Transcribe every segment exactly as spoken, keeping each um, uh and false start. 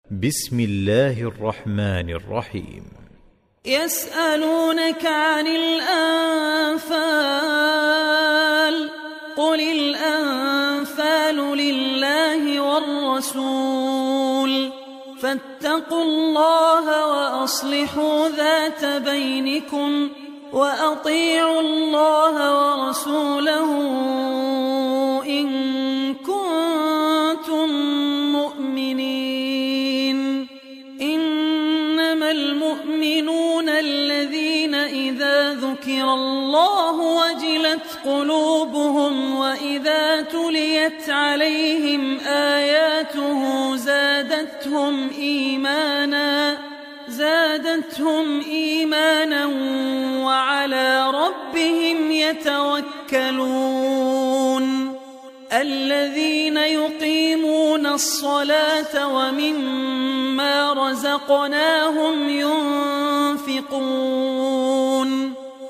بسم الله الرحمن الرحيم. يسألونك عن الأنفال قل الأنفال لله والرسول فاتقوا الله وأصلحوا ذات بينكم وأطيعوا الله ورسوله إن كنتم مؤمنين. إنما المؤمنون الذين إذا ذكر الله وجلت قلوبهم وإذا تليت عليهم آياته زادتهم إيمانا زادتهم إيمانا وعلى ربهم يتوكلون. الذين يقيمون الصلاة ومما رزقناهم ينفقون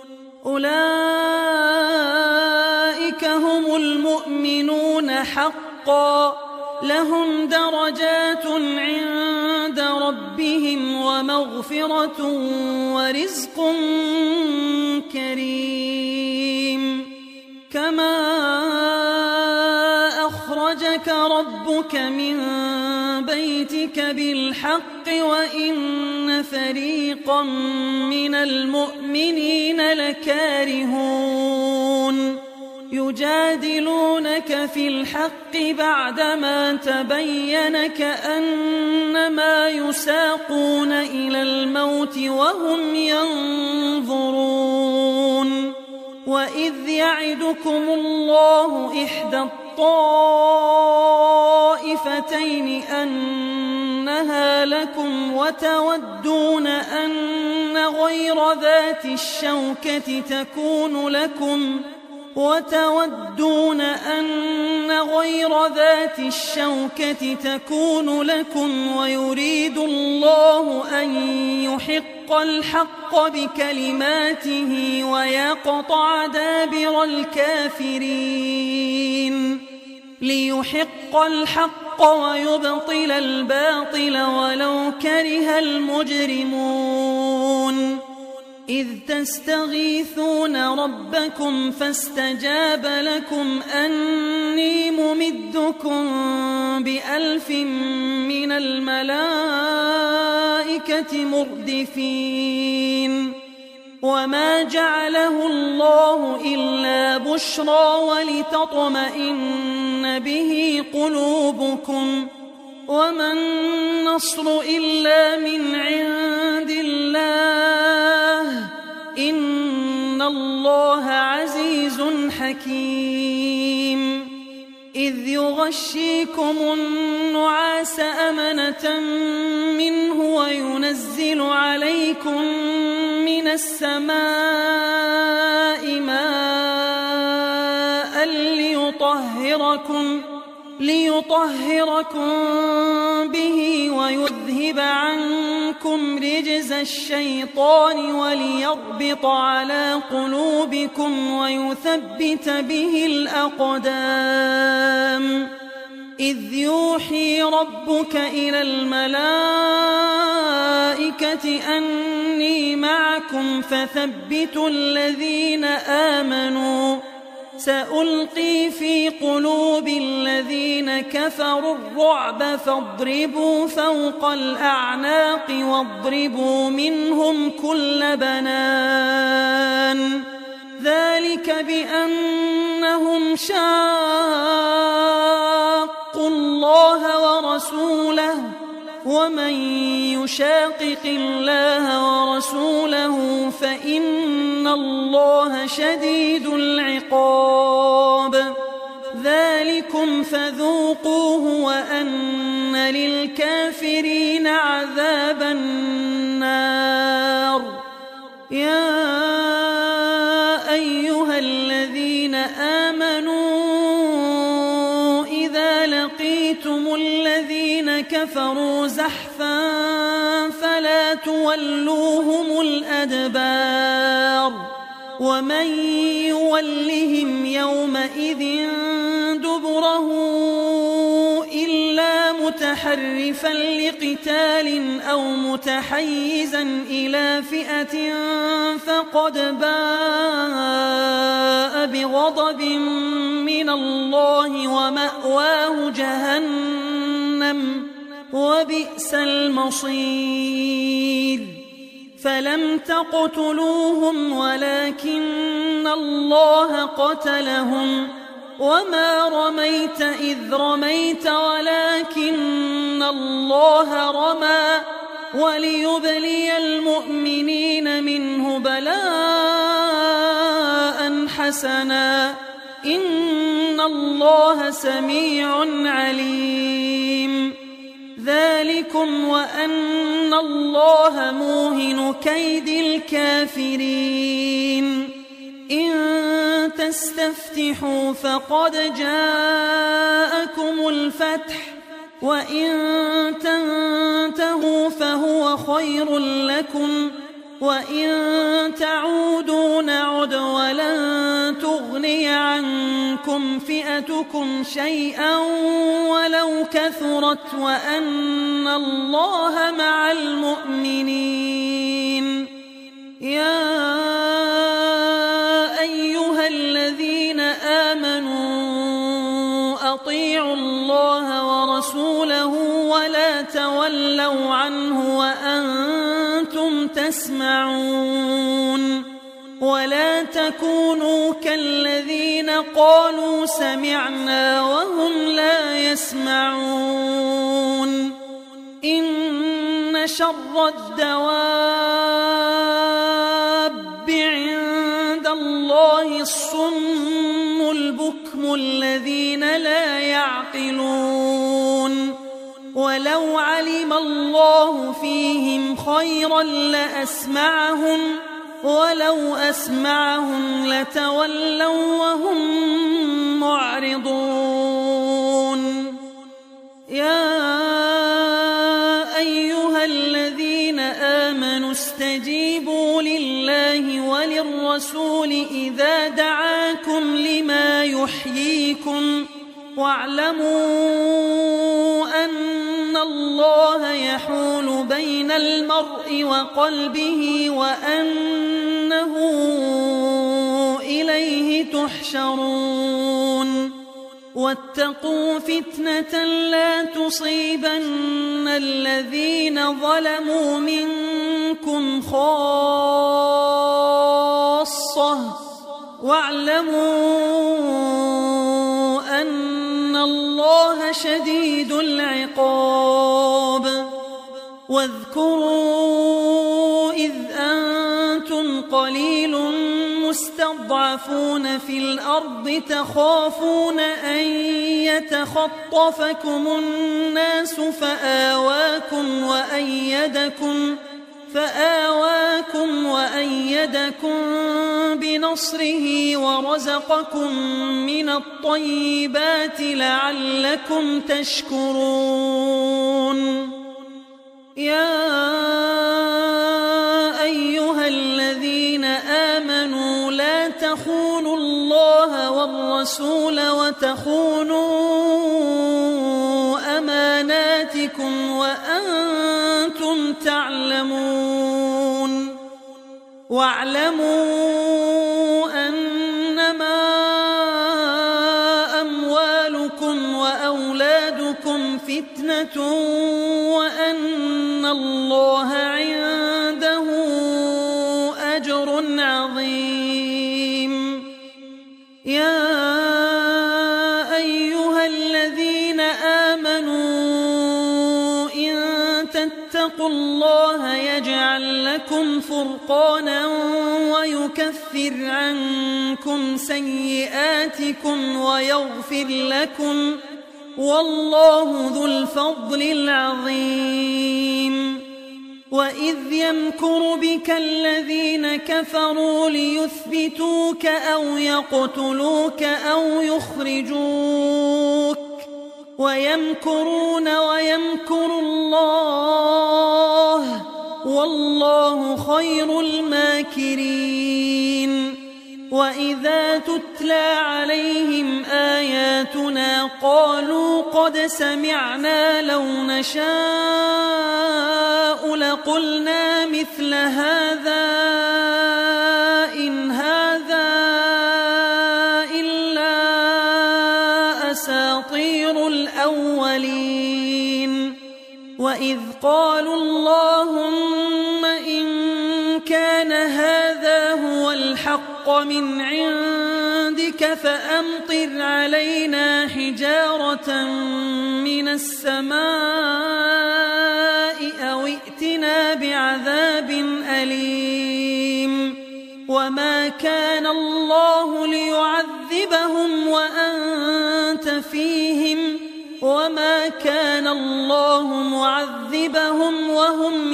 أولئك هم المؤمنون حقا لهم درجات عند ربهم ومغفرة ورزق كريم. كما أخرجك ربك من بيتك بالحق وإن فريقا من المؤمنين لكارهون يجادلونك في الحق بعدما تبين كأنما يساقون إلى الموت وهم ينظرون. وإذ يعدكم الله إحدى الطائفتين أنها لكم وتودون أن غير ذات الشوكة تكون لكم وتودون أن غير ذات الشوكة تكون لكم ويريد الله أن يحق الحق بكلماته ويقطع دابر الكافرين ليحق الحق ويبطل الباطل ولو كره المجرمون. إذ تستغيثون ربكم فاستجاب لكم أني ممدكم بألف من الملائكة مردفين. وما جعله الله إلا بشرى ولتطمئن به قلوبكم وما النصر إلا من عند الله إن الله عزيز حكيم. إذ يغشيكم النعاس أمنة منه وينزل عليكم من السماء ماء ليطهركم ليطهركم به ويذهب عنكم رجز الشيطان وليربط على قلوبكم ويثبت به الأقدام. إذ يوحي ربك إلى الملائكة أني معكم فثبتوا الذين آمنوا سألقي في قلوب الذين كفروا الرعب فاضربوا فوق الأعناق واضربوا منهم كل بنان. ذلك بأنهم شاقوا الله ورسوله ومن يشاقق الله ورسوله فإن الله شديد العقاب. ذلكم فذوقوه وأن للكافرين عذاب النار. يا أيها الذين آمنوا إذا لقيتم الذين كفروا زحفا فلا تولوهم الأدبار ومن يولهم يومئذ دبره إلا متحرفا لقتال أو متحيزا إلى فئة فقد باء بغضب من الله ومأواه جهنم وبئس المصير فلم تقتلوهم ولكن الله قتلهم وما رميت إذ رميت ولكن الله رمى وليبلي المؤمنين منه بلاء حسنا إن الله سميع عليم ذلكم وأن الله موهن كيد الكافرين إن تستفتحوا فقد جاءكم الفتح وإن تنتهوا فهو خير لكم وإن تعودوا نعد ولن تغني عنكم فئتكم شيئا ولو كثرت وأن الله مع المؤمنين يا أيها الذين آمنوا أطيعوا الله ورسوله ولا تولوا عنه وأنتم تسمعون ولا تكونوا كالذين قالوا سمعنا وهم لا يسمعون إن شر الدواب عند الله الصم البكم الذين لا يعقلون ولو علم الله فيهم خيرا لأسمعهم ولو أسمعهم لتولوا وهم معرضون يا أيها الذين آمنوا استجيبوا لله وللرسول إذا دعاكم لما يحييكم واعلموا أن الله يحول بين المرء وقلبه وأنه إليه تحشرون واتقوا فتنة لا تصيبن الذين ظلموا منكم خاصة واعلموا أن الله شديد العقاب واذكروا إذ أنتم قليل مستضعفون في الأرض تخافون أن يتخطفكم الناس فآواكم وأيدكم فآواكم وأيدكم بنصره ورزقكم من الطيبات لعلكم تشكرون يا أيها الذين آمنوا لا تخونوا الله والرسول وتخونوا أماناتكم وأنتم تعلمون واعلموا أنما أموالكم وأولادكم فتنة وأن الله عنده أجر عظيم يا أيها الذين آمنوا إن تتقوا الله يجعل لكم فرقانا ويكفر عنكم سيئاتكم ويغفر لكم والله ذو الفضل العظيم وإذ يمكر بك الذين كفروا ليثبتوك أو يقتلوك أو يخرجوك ويمكرون ويمكر الله والله خير الماكرين وإذا تتلى عليهم آياتنا قالوا قد سمعنا لو نشاء لقلنا مثل هذا إن هذا إلا أساطير الأولين وإذ قالوا اللهم إن كان هذا هو الحق من عندك فأمطر علينا حجارة من السماء أو ائتنا بعذاب أليم وما كان الله ليعذبهم وأنت فيهم وما كان الله معذبهم وهم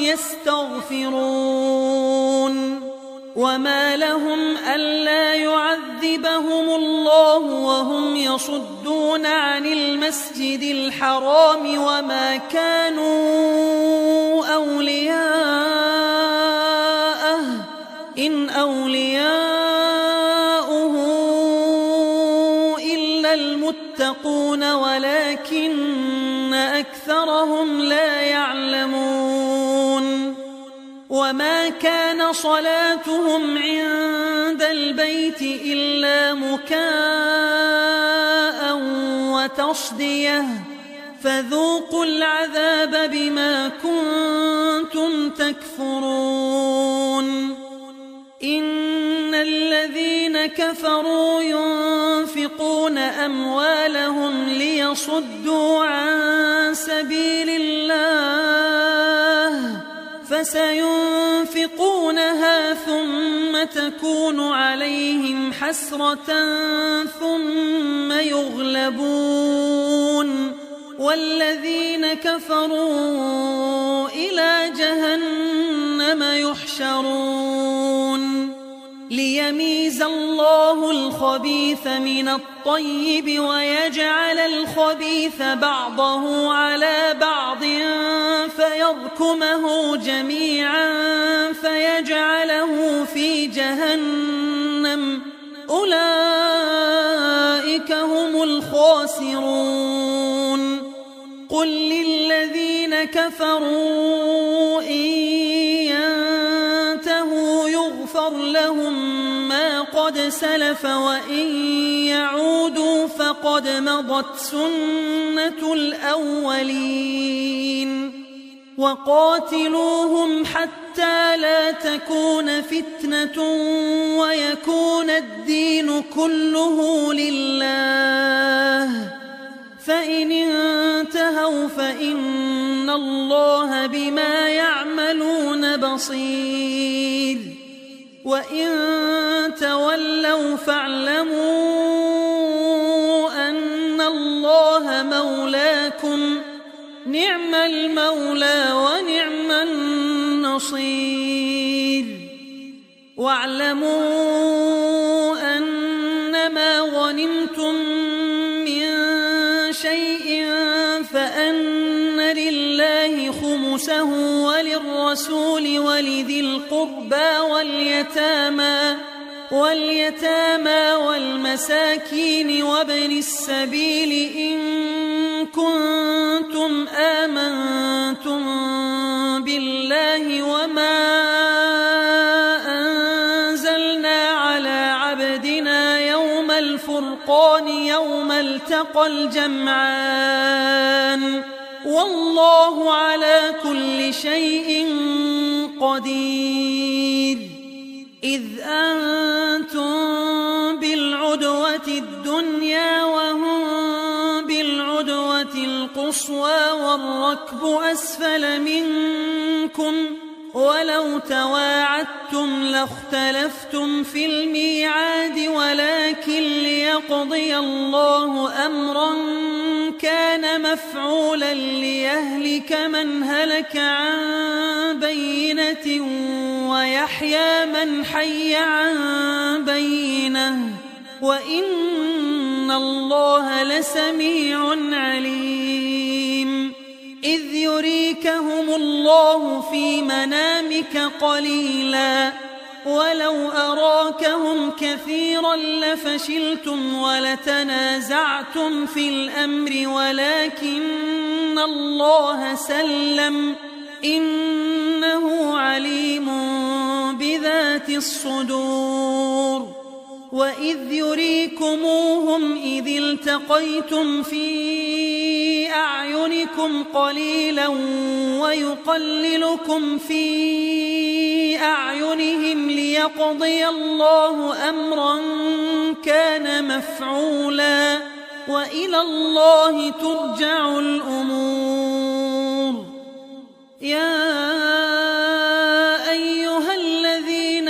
يستغفرون وما لهم ألا يعذبهم الله وهم يصدون عن المسجد الحرام وما كانوا أولياءه إن أولياؤه إلا المتقون ولكن أكثرهم لا يعلمون وما كان صلاتهم عند البيت إلا مكاء وتصدية فذوقوا العذاب بما كنتم تكفرون إن الذين كفروا ينفقون أموالهم ليصدوا عن سبيل الله فسينفقونها ثم تكون عليهم حسرة ثم يغلبون والذين كفروا إلى جهنم يحشرون ليميز الله الخبيث من الطيب ويجعل الخبيث بعضه على بعض فيركمه جميعا فيجعله في جهنم أولئك هم الخاسرون قل للذين كفروا إن ينتهوا يغفر لهم ما قد سلف وإن يعودوا فقد مضت سنة الأولين وقاتلوهم حتى لا تكون فتنة ويكون الدين كله لله فإن انتهوا فإن الله بما يعملون بصير وإن تولوا فاعلموا أن الله مولاكم نعم المولى ونعم النصير واعلموا أنما غنمتم من شيء فأن لله خمسه وللرسول ولذي القربى واليتامى واليتامى والمساكين وابن السبيل إن كنتم آمنتم بالله وما أنزلنا على عبدنا يوم الفرقان يوم التقى الجمعان والله على كل شيء قدير إذ أنتم بالعدوة الدنيا وهم بالعدوة القصوى والركب أسفل منكم ولو تواعدتم لاختلفتم في الميعاد ولكن ليقضي الله أمرا كان مفعولا ليهلك من هلك عن بينة ويحيى من حي عن بينة وإن الله لسميع عليم إذ يريكهم الله في منامك قليلا ولو أراكهم كثيرا لفشلتم ولتنازعتم في الأمر ولكن الله سلم إنه عليم بذات الصدور وإذ يريكموهم إذ التقيتم في أعينكم قليلا ويقللكم في أعينهم ليقضي الله أمرا كان مفعولا وإلى الله ترجع الأمور. يا أيها الذين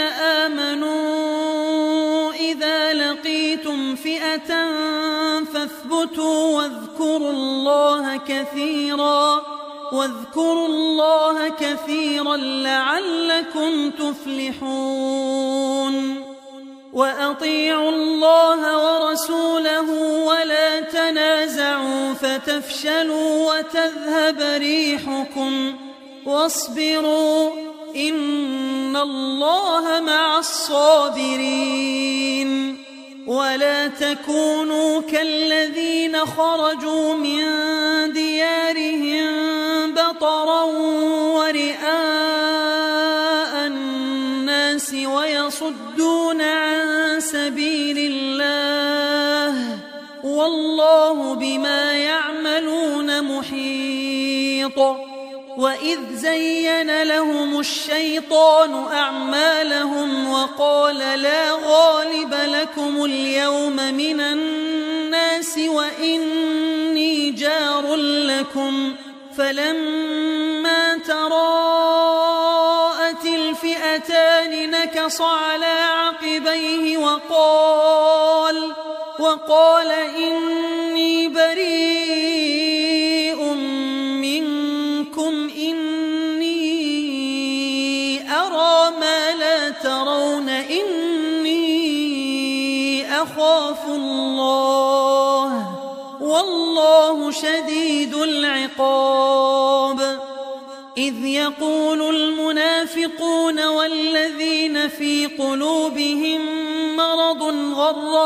آمنوا إذا لقيتم فئة فاثبتوا واذكروا الله كثيرا واذكروا الله كثيرا لعلكم تفلحون. وأطيعوا الله ورسوله ولا تنازعوا فتفشلوا وتذهب ريحكم واصبروا إن الله مع الصابرين. ولا تكونوا كالذين خرجوا من ديارهم بطرا ورئاء الناس ويصدون عن سبيل الله والله بما يعملون محيط. وإذ زين لهم الشيطان أعمالهم وقال لا غالب لكم اليوم من الناس وإني جار لكم فلما تراءت الفئتان نكص على عقبيه وقال وقال إني بريء منكم إني أرى ما لا ترون إني أخاف الله والله شديد العقاب. إذ يقول المنافقون والذين في قلوبهم مرض غر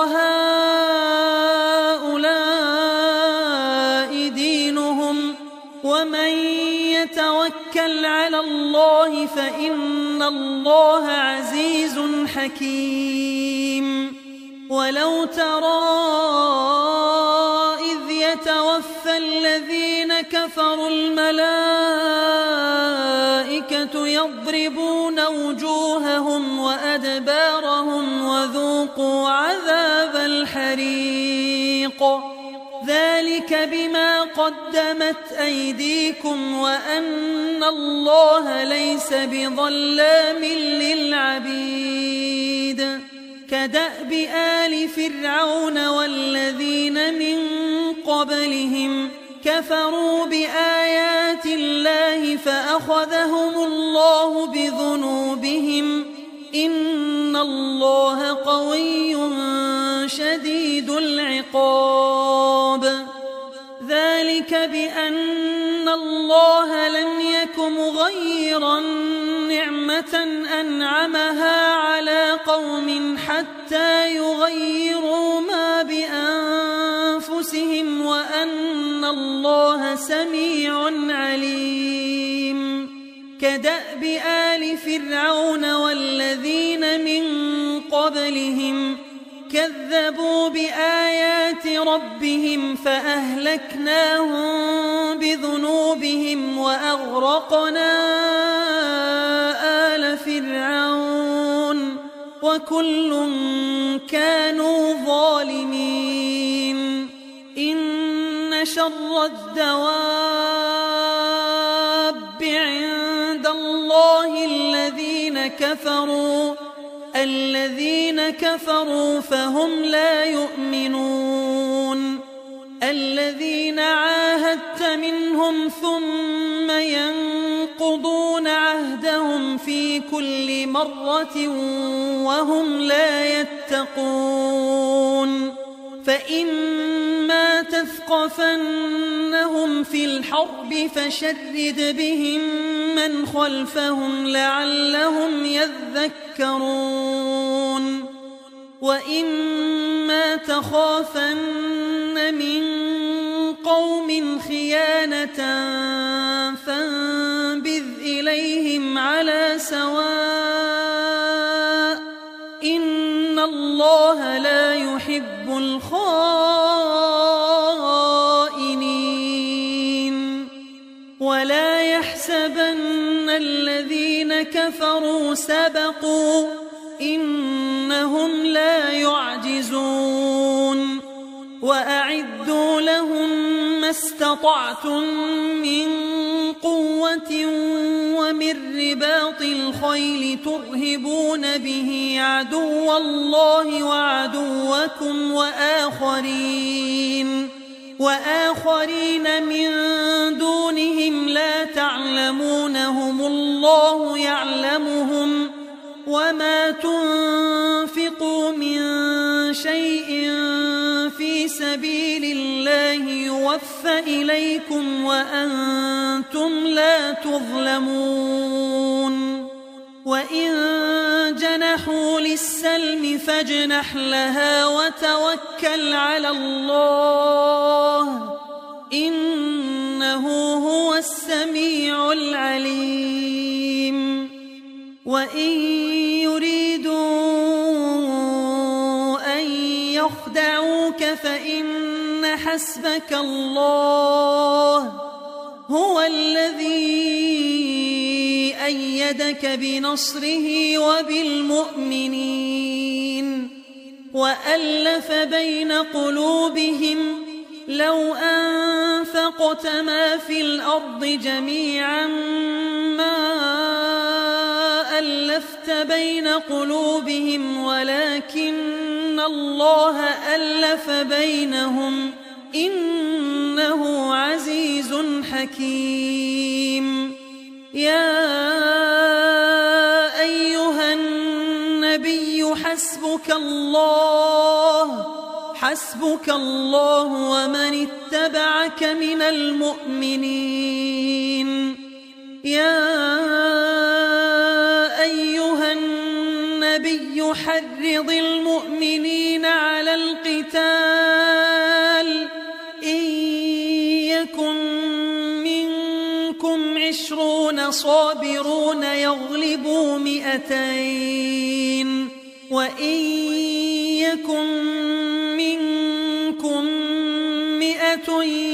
هؤلاء دينهم ومن يتوكل على الله فإن الله عزيز حكيم. ولو ترى إذ يتوفى الذين كفروا الملائكة يضربون وجوههم وأدبارهم وذوقوا عذاب الحريق ذلك بما قدمت أيديكم وأن الله ليس بظلام للعبيد. كدأب آل فرعون والذين من قبلهم كفروا بآيات الله فأخذهم الله بذنوبهم إن الله قوي شديد العقاب. ذلك بأن الله لم يك مغيرا نعمة أنعمها على قوم حتى يغيروا ما بأنفسهم وأن الله سميع عليم. كدأب آل فرعون والذين من قبلهم كذبوا بآيات ربهم فأهلكناهم بذنوبهم وأغرقنا آل فرعون وكل كانوا ظالمين. إن شر الدواب عند الله الذين كفروا الذين كفروا فهم لا يؤمنون. الذين عاهدت منهم ثم ينقضون عهدهم في كل مرة وهم لا يتقون. فإما تثقفنهم في الحرب فشرد بهم من خلفهم لعلهم يذكرون وإما تخافن من قوم خيانة فانبذ إليهم على سواء إن الله لا يحب الخائنين ولا يحسبن الذين كفروا سبقوا إنهم لا يعجزون وأعدوا لهم ما استطعتم من قوة ومن رباط الخيل ترهبون به عدو الله وعدوكم وآخرين وآخرين من دونهم لا تعلمونهم الله يعلمهم وما تنفقوا من شيء في سبيل الله يوفى إليكم وأنتم لا تظلمون وإن جنحوا للسلم فاجنح لها وتوكل على الله إنه هو السميع العليم وإن يريدوا أن يخدعوك فإن حسبك الله هو الذي أيدك بنصره وبالمؤمنين وألف بين قلوبهم لو أنفقت ما في الأرض جميعا ما ألفت بين قلوبهم ولكن الله ألف بينهم إنه عزيز حكيم يا أيها النبي حسبك الله حسبك الله ومن اتبعك من المؤمنين يا أيها النبي حرض المؤمنين على القتال إن يكن منكم عشرون صابرون يغلبوا مئتين وإن يكن منكم مئة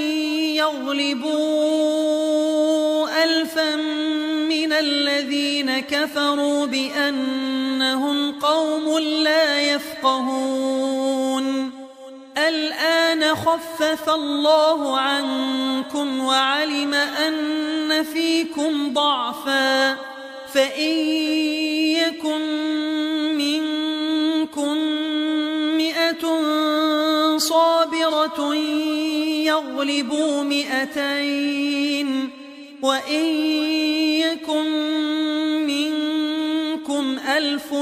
يغلبوا ألفا من الذين كفروا بأنهم قوم لا يفقهون الآن خفف الله عنكم وعلم أن فيكم ضعفا فإن يكن منكم مئة صابرة يغلبوا مئتين وإن يكن منكم ألف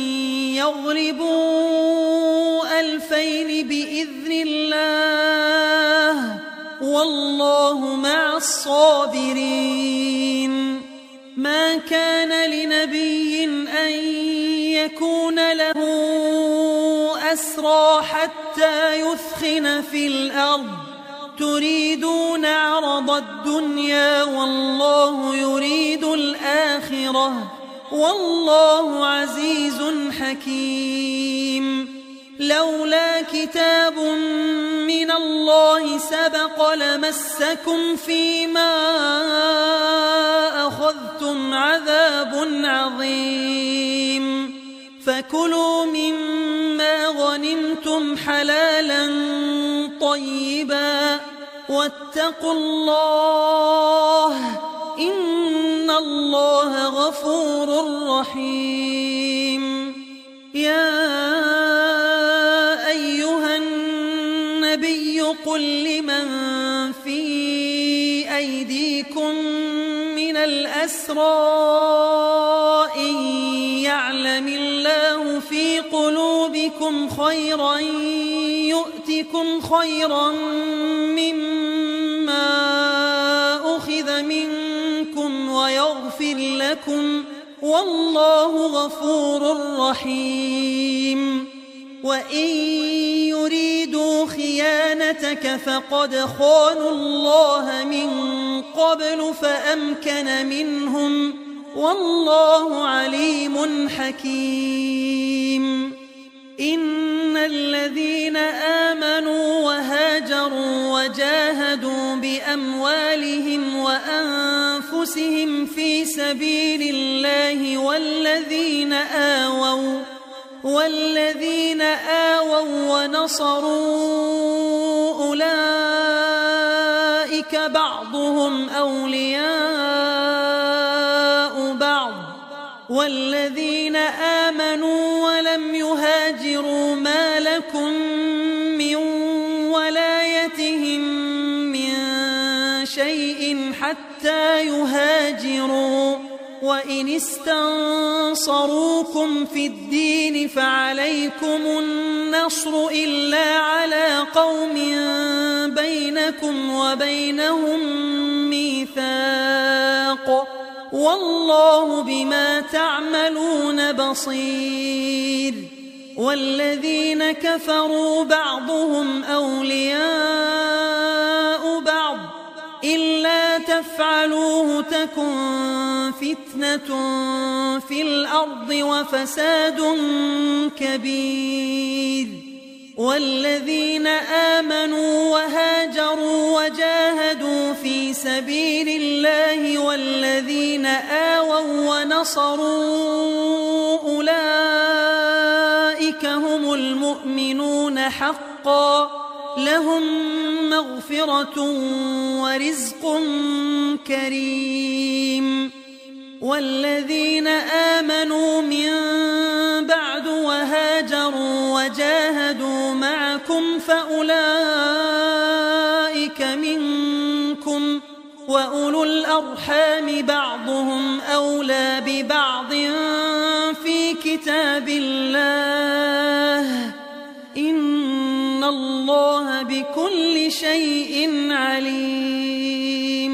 يغلبوا ألفين بإذن الله والله مع الصابرين ما كان لنبي أن يكون له أسرى حتى يثخن في الأرض تريدون عرض الدنيا والله يريد الآخرة والله عزيز حكيم لولا كتاب من الله سبق لمسكم فيما أخذتم عذاب عظيم فكلوا مما غنمتم حلالا طيبا واتقوا الله إن الله غفور رحيم يا أيها النبي قل لمن في أيديكم من الأسرى إن يعلم الله في قلوبكم خيرا يؤتكم خيرا مما أخذ منكم ويغفر يغفر لكم والله غفور رحيم وإن يريدوا خيانتك فقد خانوا الله من قبل فأمكن منهم والله عليم حكيم إن الذين آمنوا وهاجروا وجاهدوا بأموالهم وأنفسهم في سبيل الله والذين آووا والذين آووا ونصروا أولئك بعضهم أولياء بعض والذين آمنوا ولم يهاجروا ما لكم من ولايتهم من شيء حتى يهاجروا وإن استنصروكم في الدين فعليكم النصر إلا على قوم بينكم وبينهم ميثاق والله بما تعملون بصير والذين كفروا بعضهم أولياء بعض إلا تفعلوه تكن فتنة في الأرض وفساد كبير والذين آمنوا وهاجروا وجاهدوا في سبيل الله والذين آووا ونصروا أولئك هم المؤمنون حقا لهم مغفرة ورزق كريم والذين آمنوا من بعد وهاجروا وجاهدوا معكم فأولئك منكم وأولو الأرحام بعضهم أولى ببعض في كتاب الله إن الله بكل شيء عليم